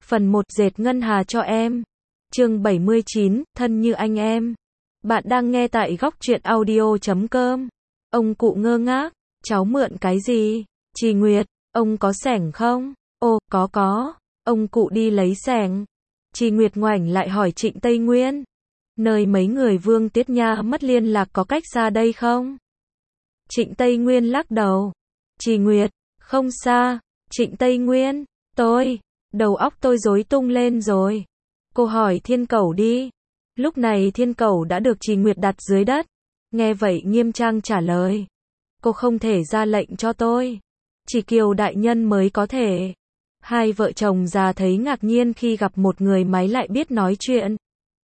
Phần 1 dệt ngân hà cho em. Chương 79, thân như anh em. Bạn đang nghe tại góc truyện audio.com. Ông cụ ngơ ngác, cháu mượn cái gì? Chị Nguyệt, ông có xẻng không? Ồ, có. Ông cụ đi lấy xẻng. Chị Nguyệt ngoảnh lại hỏi Trịnh Tây Nguyên. Nơi mấy người Vương Tiết Nha mất liên lạc có cách xa đây không? Trịnh Tây Nguyên lắc đầu. Chị Nguyệt, không xa. Trịnh Tây Nguyên, đầu óc tôi rối tung lên rồi. Cô hỏi Thiên Cẩu đi. Lúc này Thiên Cẩu đã được chị Nguyệt đặt dưới đất. Nghe vậy nghiêm trang trả lời. Cô không thể ra lệnh cho tôi. Chỉ Kiều đại nhân mới có thể. Hai vợ chồng già thấy ngạc nhiên khi gặp một người máy lại biết nói chuyện.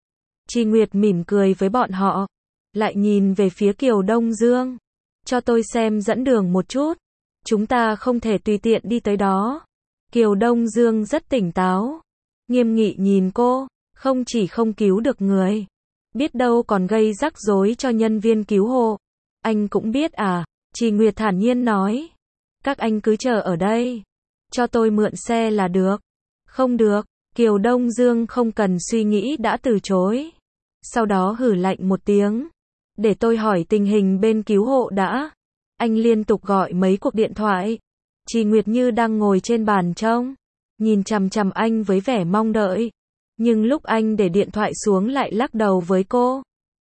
Chị Nguyệt mỉm cười với bọn họ. Lại nhìn về phía Kiều Đông Dương. Cho tôi xem dẫn đường một chút. Chúng ta không thể tùy tiện đi tới đó. Kiều Đông Dương rất tỉnh táo. Nghiêm nghị nhìn cô. Không chỉ không cứu được người. Biết đâu còn gây rắc rối cho nhân viên cứu hộ. Anh cũng biết à? Chị Nguyệt thản nhiên nói. Các anh cứ chờ ở đây. Cho tôi mượn xe là được. Không được. Kiều Đông Dương không cần suy nghĩ đã từ chối. Sau đó hử lạnh một tiếng. Để tôi hỏi tình hình bên cứu hộ đã. Anh liên tục gọi mấy cuộc điện thoại. Chị Nguyệt như đang ngồi trên bàn trông. Nhìn chằm chằm anh với vẻ mong đợi. Nhưng lúc anh để điện thoại xuống lại lắc đầu với cô.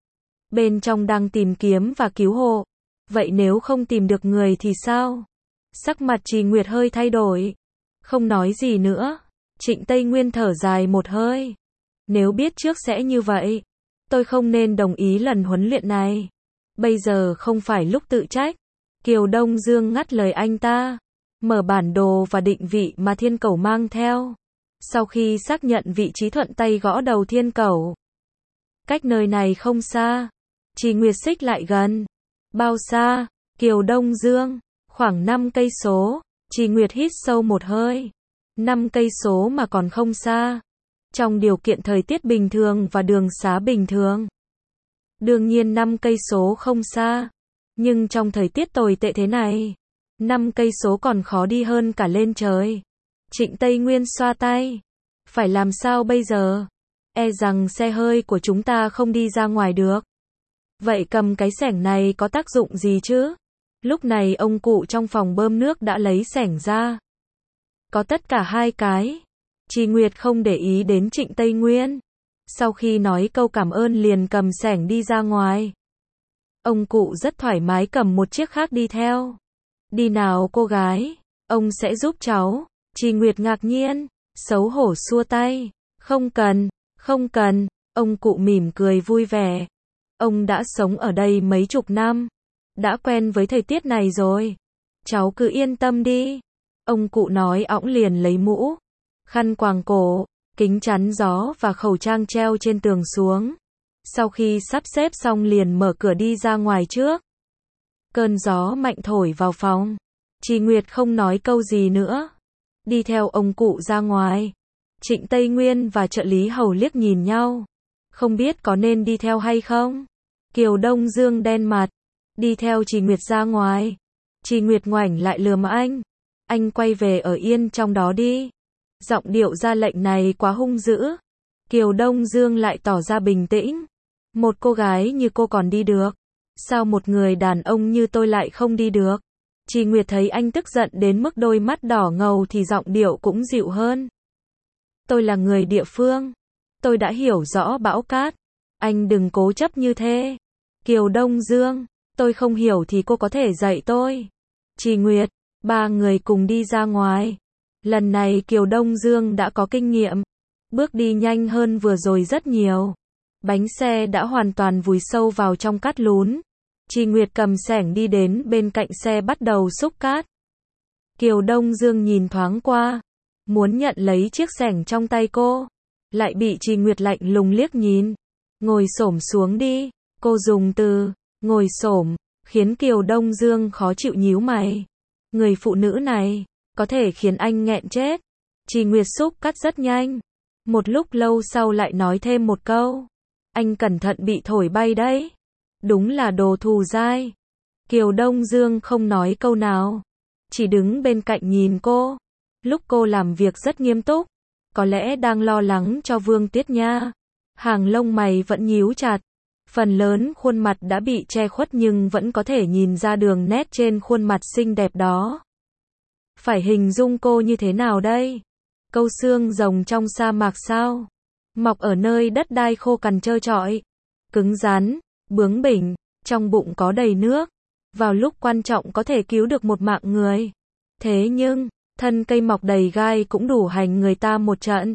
Bên trong đang tìm kiếm và cứu hộ. Vậy nếu không tìm được người thì sao? Sắc mặt chị Nguyệt hơi thay đổi. Không nói gì nữa. Trịnh Tây Nguyên thở dài một hơi. Nếu biết trước sẽ như vậy, tôi không nên đồng ý lần huấn luyện này. Bây giờ không phải lúc tự trách. Kiều Đông Dương ngắt lời anh ta. Mở bản đồ và định vị mà Thiên Cẩu mang theo. Sau khi xác nhận vị trí thuận tay gõ đầu Thiên Cẩu. Cách nơi này không xa. Chị Nguyệt xích lại gần. Bao xa? Kiều Đông Dương. Khoảng 5 cây số. Chị Nguyệt hít sâu một hơi. 5 cây số mà còn không xa. Trong điều kiện thời tiết bình thường và đường xá bình thường. Đương nhiên 5 cây số không xa. Nhưng trong thời tiết tồi tệ thế này, 5 cây số còn khó đi hơn cả lên trời. Trịnh Tây Nguyên xoa tay. Phải làm sao bây giờ? E rằng xe hơi của chúng ta không đi ra ngoài được. Vậy cầm cái xẻng này có tác dụng gì chứ? Lúc này ông cụ trong phòng bơm nước đã lấy xẻng ra. Có tất cả hai cái. Chị Nguyệt không để ý đến Trịnh Tây Nguyên. Sau khi nói câu cảm ơn liền cầm xẻng đi ra ngoài. Ông cụ rất thoải mái cầm một chiếc khác đi theo. Đi nào cô gái, ông sẽ giúp cháu. Chị Nguyệt ngạc nhiên, xấu hổ xua tay. Không cần, ông cụ mỉm cười vui vẻ. Ông đã sống ở đây mấy chục năm. Đã quen với thời tiết này rồi. Cháu cứ yên tâm đi. Ông cụ nói ẵng liền lấy mũ, khăn quàng cổ, kính chắn gió và khẩu trang treo trên tường xuống. Sau khi sắp xếp xong liền mở cửa đi ra ngoài trước. Cơn gió mạnh thổi vào phòng. Chị Nguyệt không nói câu gì nữa. Đi theo ông cụ ra ngoài. Trịnh Tây Nguyên và trợ lý hầu liếc nhìn nhau. Không biết có nên đi theo hay không? Kiều Đông Dương đen mặt. Đi theo chị Nguyệt ra ngoài. Chị Nguyệt ngoảnh lại lườm anh. Anh quay về ở yên trong đó đi. Giọng điệu ra lệnh này quá hung dữ. Kiều Đông Dương lại tỏ ra bình tĩnh. Một cô gái như cô còn đi được. Sao một người đàn ông như tôi lại không đi được? Chị Nguyệt thấy anh tức giận đến mức đôi mắt đỏ ngầu thì giọng điệu cũng dịu hơn. Tôi là người địa phương. Tôi đã hiểu rõ bão cát. Anh đừng cố chấp như thế. Kiều Đông Dương, tôi không hiểu thì cô có thể dạy tôi. Chị Nguyệt, ba người cùng đi ra ngoài. Lần này Kiều Đông Dương đã có kinh nghiệm. Bước đi nhanh hơn vừa rồi rất nhiều. Bánh xe đã hoàn toàn vùi sâu vào trong cát lún. Chị Nguyệt cầm xẻng đi đến bên cạnh xe bắt đầu xúc cát. Kiều Đông Dương nhìn thoáng qua. Muốn nhận lấy chiếc xẻng trong tay cô. Lại bị chị Nguyệt lạnh lùng liếc nhìn. Ngồi xổm xuống đi. Cô dùng từ ngồi xổm khiến Kiều Đông Dương khó chịu nhíu mày. Người phụ nữ này có thể khiến anh nghẹn chết. Chị Nguyệt xúc cát rất nhanh. Một lúc lâu sau lại nói thêm một câu. Anh cẩn thận bị thổi bay đấy. Đúng là đồ thù dai. Kiều Đông Dương không nói câu nào. Chỉ đứng bên cạnh nhìn cô. Lúc cô làm việc rất nghiêm túc. có lẽ đang lo lắng cho Vương Tuyết Nha. Hàng lông mày vẫn nhíu chặt, phần lớn khuôn mặt đã bị che khuất nhưng vẫn có thể nhìn ra đường nét trên khuôn mặt xinh đẹp đó. Phải hình dung cô như thế nào đây? Câu xương rồng trong sa mạc sao? Mọc ở nơi đất đai khô cằn trơ trọi, cứng rắn, bướng bỉnh, trong bụng có đầy nước, vào lúc quan trọng có thể cứu được một mạng người. Thế nhưng, thân cây mọc đầy gai cũng đủ hành người ta một trận.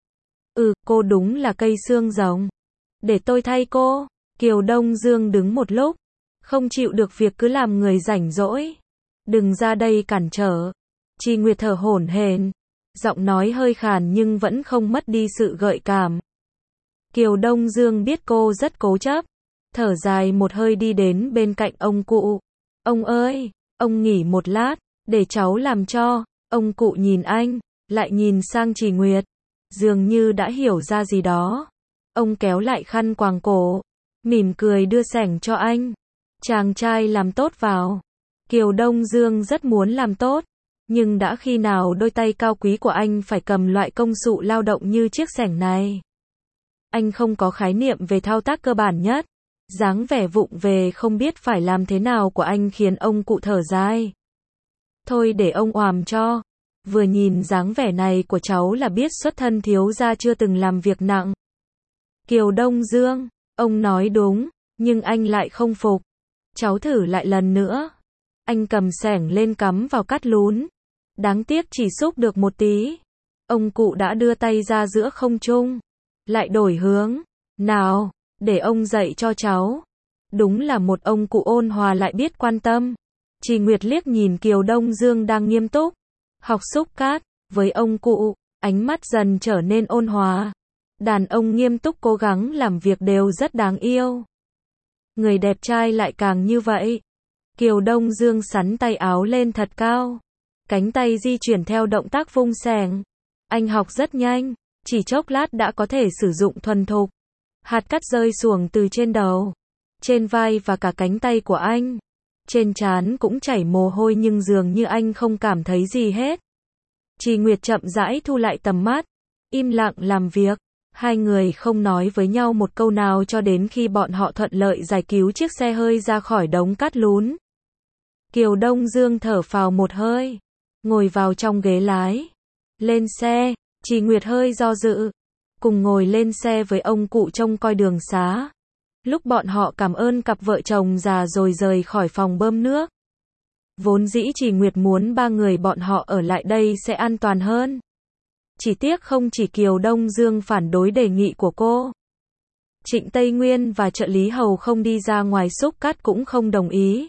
Cô đúng là cây xương rồng. Để tôi thay cô. Kiều Đông Dương đứng một lúc, không chịu được việc cứ làm người rảnh rỗi. Đừng ra đây cản trở. Chi Nguyệt thở hổn hển, giọng nói hơi khàn nhưng vẫn không mất đi sự gợi cảm. Kiều Đông Dương biết cô rất cố chấp, thở dài một hơi đi đến bên cạnh ông cụ. Ông ơi, ông nghỉ một lát, để cháu làm cho. Ông cụ nhìn anh, lại nhìn sang Chi Nguyệt, dường như đã hiểu ra gì đó. Ông kéo lại khăn quàng cổ, mỉm cười đưa sẻng cho anh. Chàng trai làm tốt vào. Kiều Đông Dương rất muốn làm tốt, nhưng đã khi nào đôi tay cao quý của anh phải cầm loại công cụ lao động như chiếc sẻng này. Anh không có khái niệm về thao tác cơ bản nhất. Dáng vẻ vụng về không biết phải làm thế nào của anh khiến ông cụ thở dài. Thôi để ông oàm cho. Vừa nhìn dáng vẻ này của cháu là biết xuất thân thiếu gia chưa từng làm việc nặng. Kiều Đông Dương, ông nói đúng, nhưng anh lại không phục. Cháu thử lại lần nữa. Anh cầm xẻng lên cắm vào cắt lún. Đáng tiếc chỉ xúc được một tí. Ông cụ đã đưa tay ra giữa không trung. Lại đổi hướng. Nào, để ông dạy cho cháu. Đúng là một ông cụ ôn hòa lại biết quan tâm. Chi Nguyệt liếc nhìn Kiều Đông Dương đang nghiêm túc học xúc cát với ông cụ, ánh mắt dần trở nên ôn hòa. Đàn ông nghiêm túc cố gắng làm việc đều rất đáng yêu. Người đẹp trai lại càng như vậy. Kiều Đông Dương xắn tay áo lên thật cao. Cánh tay di chuyển theo động tác vung xẻng. Anh học rất nhanh, chỉ chốc lát đã có thể sử dụng thuần thục. Hạt cát rơi xuồng từ trên đầu, trên vai và cả cánh tay của anh. Trên trán cũng chảy mồ hôi nhưng dường như anh không cảm thấy gì hết. Chi Nguyệt chậm rãi thu lại tầm mắt, im lặng làm việc. Hai người không nói với nhau một câu nào cho đến khi bọn họ thuận lợi giải cứu chiếc xe hơi ra khỏi đống cát lún. Kiều Đông Dương thở phào một hơi, ngồi vào trong ghế lái. Lên xe, Chi Nguyệt hơi do dự. Cùng ngồi lên xe với ông cụ trông coi đường xá. Lúc bọn họ cảm ơn cặp vợ chồng già rồi rời khỏi phòng bơm nước. Vốn dĩ Chi Nguyệt muốn ba người bọn họ ở lại đây sẽ an toàn hơn. Chỉ tiếc không chỉ Kiều Đông Dương phản đối đề nghị của cô. Trịnh Tây Nguyên và trợ lý hầu không đi ra ngoài xúc cát cũng không đồng ý.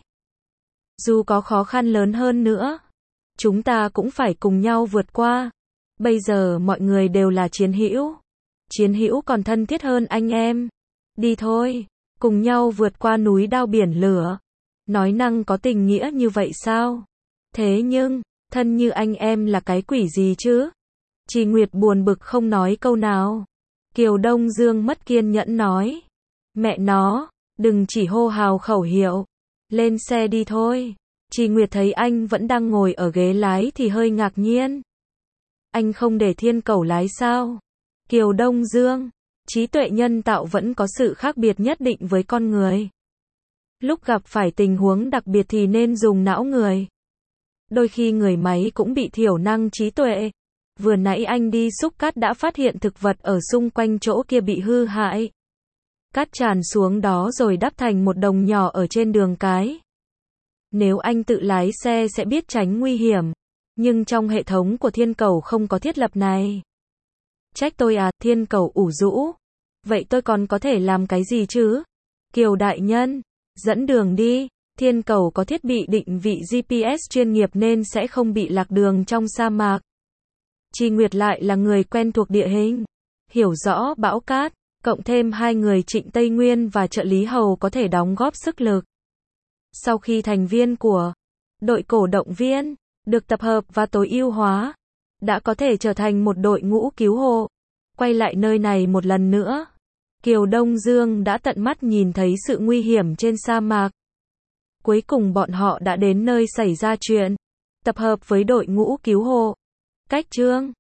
Dù có khó khăn lớn hơn nữa, chúng ta cũng phải cùng nhau vượt qua. Bây giờ mọi người đều là chiến hữu. Chiến hữu còn thân thiết hơn anh em. Đi thôi, cùng nhau vượt qua núi đao biển lửa. Nói năng có tình nghĩa như vậy sao? Thế nhưng, thân như anh em là cái quỷ gì chứ? Chi Nguyệt buồn bực không nói câu nào. Kiều Đông Dương mất kiên nhẫn nói. Mẹ nó, đừng chỉ hô hào khẩu hiệu. Lên xe đi thôi. Chi Nguyệt thấy anh vẫn đang ngồi ở ghế lái thì hơi ngạc nhiên. Anh không để Thiên Cẩu lái sao? Kiều Đông Dương, trí tuệ nhân tạo vẫn có sự khác biệt nhất định với con người. Lúc gặp phải tình huống đặc biệt thì nên dùng não người. Đôi khi người máy cũng bị thiểu năng trí tuệ. Vừa nãy anh đi xúc cát đã phát hiện thực vật ở xung quanh chỗ kia bị hư hại. Cát tràn xuống đó rồi đắp thành một đồng nhỏ ở trên đường cái. Nếu anh tự lái xe sẽ biết tránh nguy hiểm. Nhưng trong hệ thống của Thiên Cẩu không có thiết lập này. Trách tôi à, Thiên Cẩu ủ rũ. Vậy tôi còn có thể làm cái gì chứ? Kiều đại nhân, dẫn đường đi. Thiên Cẩu có thiết bị định vị GPS chuyên nghiệp nên sẽ không bị lạc đường trong sa mạc. Chi Nguyệt lại là người quen thuộc địa hình, hiểu rõ bão cát, cộng thêm hai người Trịnh Tây Nguyên và trợ lý hầu có thể đóng góp sức lực. Sau khi thành viên của đội cổ động viên được tập hợp và tối ưu hóa, đã có thể trở thành một đội ngũ cứu hộ. Quay lại nơi này một lần nữa, Kiều Đông Dương đã tận mắt nhìn thấy sự nguy hiểm trên sa mạc. Cuối cùng bọn họ đã đến nơi xảy ra chuyện, tập hợp với đội ngũ cứu hộ. Cách chương